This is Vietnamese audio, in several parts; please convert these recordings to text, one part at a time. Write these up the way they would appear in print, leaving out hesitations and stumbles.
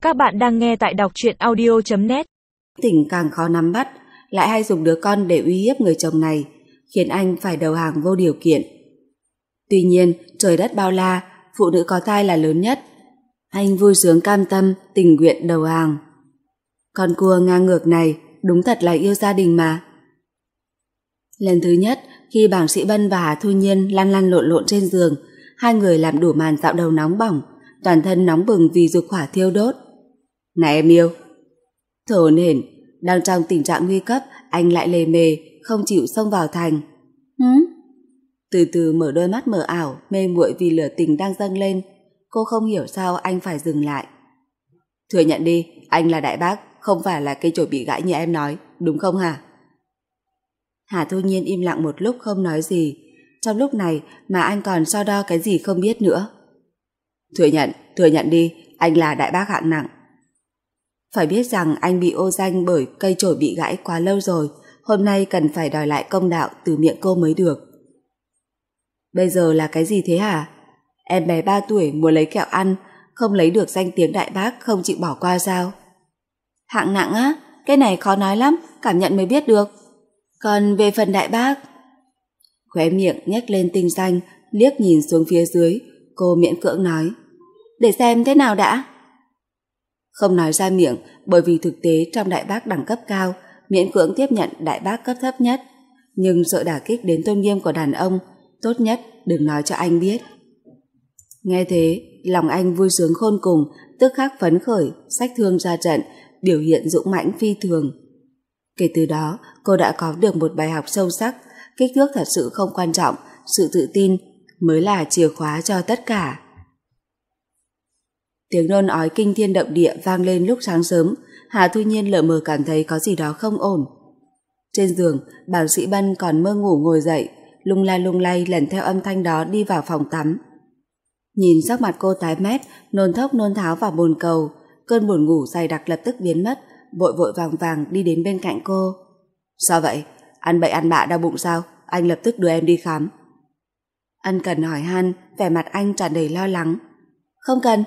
Các bạn đang nghe tại đọc truyện audio.net. Tình càng khó nắm bắt, lại hay dùng đứa con để uy hiếp người chồng này, khiến anh phải đầu hàng vô điều kiện. Tuy nhiên, trời đất bao la, phụ nữ có thai là lớn nhất. Anh vui sướng cam tâm, tình nguyện đầu hàng. Con cua ngang ngược này đúng thật là yêu gia đình mà. Lần thứ nhất, khi bảng Sĩ Bân và Hà Thu Nhiên lăn lăn lộn lộn trên giường, hai người làm đủ màn dạo đầu nóng bỏng, toàn thân nóng bừng vì dục hỏa thiêu đốt. Này em yêu. Thở hổn hển, đang trong tình trạng nguy cấp, anh lại lề mề, không chịu xông vào thành. Từ từ mở đôi mắt mờ ảo, mê muội vì lửa tình đang dâng lên. Cô không hiểu sao anh phải dừng lại. Thừa nhận đi, anh là đại bác, không phải là cây chổi bị gãy như em nói, đúng không hả? Hà Thu Nhiên im lặng một lúc không nói gì. Trong lúc này mà anh còn so đo cái gì không biết nữa. Thừa nhận đi, anh là đại bác hạng nặng. Phải biết rằng anh bị ô danh bởi cây chổi bị gãy quá lâu rồi, hôm nay cần phải đòi lại công đạo từ miệng cô mới được. Bây giờ là cái gì thế hả? Em bé 3 tuổi muốn lấy kẹo ăn, không lấy được danh tiếng đại bác không chịu bỏ qua sao? Hạng nặng á? Cái này khó nói lắm, cảm nhận mới biết được. Còn về phần đại bác... Khóe miệng nhếch lên tinh xanh, liếc nhìn xuống phía dưới, cô miễn cưỡng nói. Để xem thế nào đã. Không nói ra miệng, bởi vì thực tế trong đại bác đẳng cấp cao, miễn cưỡng tiếp nhận đại bác cấp thấp nhất. Nhưng sợ đả kích đến tôn nghiêm của đàn ông, tốt nhất đừng nói cho anh biết. Nghe thế, lòng anh vui sướng khôn cùng, tức khắc phấn khởi, xách thương ra trận, biểu hiện dũng mãnh phi thường. Kể từ đó, cô đã có được một bài học sâu sắc, kích thước thật sự không quan trọng, sự tự tin mới là chìa khóa cho tất cả. Tiếng nôn ói kinh thiên động địa vang lên lúc sáng sớm, Hà Thu Nhiên lờ mờ cảm thấy có gì đó không ổn. Trên giường, bác sĩ Bân còn mơ ngủ ngồi dậy, lung lay lần theo âm thanh đó đi vào phòng tắm. Nhìn sắc mặt cô tái mét, nôn thốc nôn tháo vào bồn cầu, cơn buồn ngủ dày đặc lập tức biến mất, vội vàng đi đến bên cạnh cô. Sao vậy? Ăn bậy ăn bạ đau bụng sao? Anh lập tức đưa em đi khám. Ân cần hỏi han, vẻ mặt anh tràn đầy lo lắng. Không cần.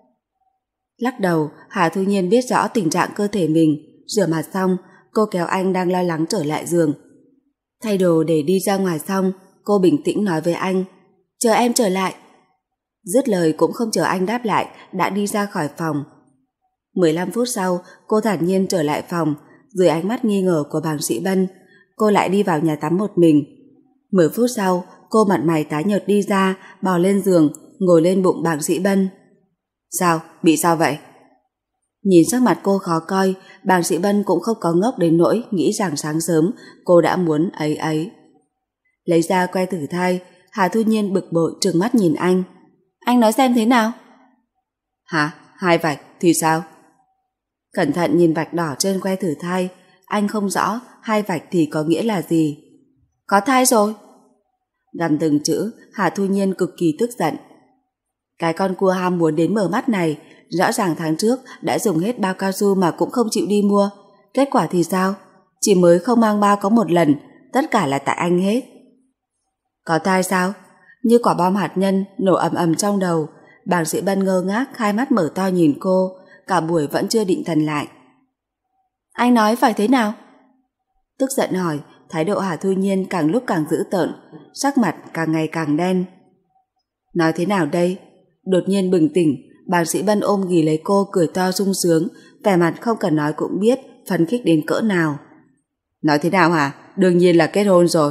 Lắc đầu, Hà Thu Nhiên biết rõ tình trạng cơ thể mình. Rửa mặt xong, cô kéo anh đang lo lắng trở lại giường. Thay đồ để đi ra ngoài xong, cô bình tĩnh nói với anh. Chờ em trở lại. Dứt lời cũng không chờ anh đáp lại, đã đi ra khỏi phòng. 15 phút sau, cô thản nhiên trở lại phòng. Dưới ánh mắt nghi ngờ của bác sĩ Bân, cô lại đi vào nhà tắm một mình. 10 phút sau, cô mặt mày tái nhợt đi ra, bò lên giường, ngồi lên bụng bác sĩ Bân. Sao? Bị sao vậy? Nhìn sắc mặt cô khó coi, bác sĩ Bân cũng không có ngốc đến nỗi nghĩ rằng sáng sớm cô đã muốn ấy. Lấy ra que thử thai, Hà Thu Nhiên bực bội trừng mắt nhìn anh. Anh nói xem thế nào? Hả? 2 vạch thì sao? Cẩn thận nhìn vạch đỏ trên que thử thai, anh không rõ 2 vạch thì có nghĩa là gì. Có thai rồi. Gằn từng chữ, Hà Thu Nhiên cực kỳ tức giận. Cái con cua ham muốn đến mở mắt này, rõ ràng tháng trước đã dùng hết bao cao su mà cũng không chịu đi mua. Kết quả thì sao? Chỉ mới không mang bao có một lần, tất cả là tại anh hết. Có thai sao? Như quả bom hạt nhân nổ ầm trong đầu, bác sĩ Bân ngơ ngác, hai mắt mở to nhìn cô, cả buổi vẫn chưa định thần lại. Anh nói phải thế nào? Tức giận hỏi, thái độ Hà Thu Nhiên càng lúc càng dữ tợn, sắc mặt càng ngày càng đen. Nói thế nào đây? Đột nhiên bừng tỉnh, bác sĩ Bân ôm ghì lấy cô cười to sung sướng, vẻ mặt không cần nói cũng biết phấn khích đến cỡ nào. Nói thế nào hả? Đương nhiên là kết hôn rồi.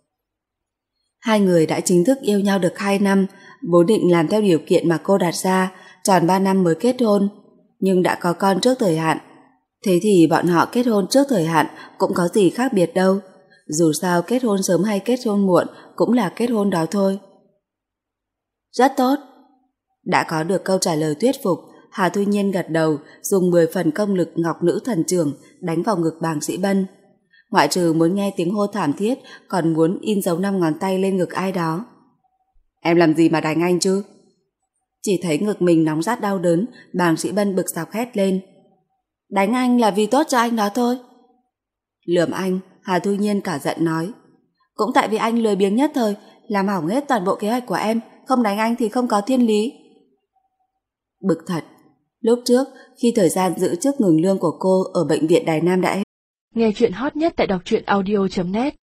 Hai người đã chính thức yêu nhau được 2 năm, vốn định làm theo điều kiện mà cô đặt ra, tròn 3 năm mới kết hôn, nhưng đã có con trước thời hạn. Thế thì bọn họ kết hôn trước thời hạn cũng có gì khác biệt đâu, dù sao kết hôn sớm hay kết hôn muộn cũng là kết hôn đó thôi. Rất tốt. Đã có được câu trả lời thuyết phục, Hà Thu Nhiên gật đầu, dùng 10 phần công lực ngọc nữ thần trưởng đánh vào ngực bác sĩ Bân. Ngoại trừ muốn nghe tiếng hô thảm thiết, còn muốn in dấu 5 ngón tay lên ngực ai đó. Em làm gì mà đánh anh chứ? Chỉ thấy ngực mình nóng rát đau đớn, bác sĩ Bân bực dọc hét lên. Đánh anh là vì tốt cho anh đó thôi. Lườm anh, Hà Thu Nhiên cả giận nói. Cũng tại vì anh lười biếng nhất thời, làm hỏng hết toàn bộ kế hoạch của em, không đánh anh thì không có thiên lý. Bực thật. Lúc trước, khi thời gian giữ chức ngừng lương của cô ở bệnh viện Đài Nam đã hết. Nghe chuyện hot nhất tại đọc truyện audio.net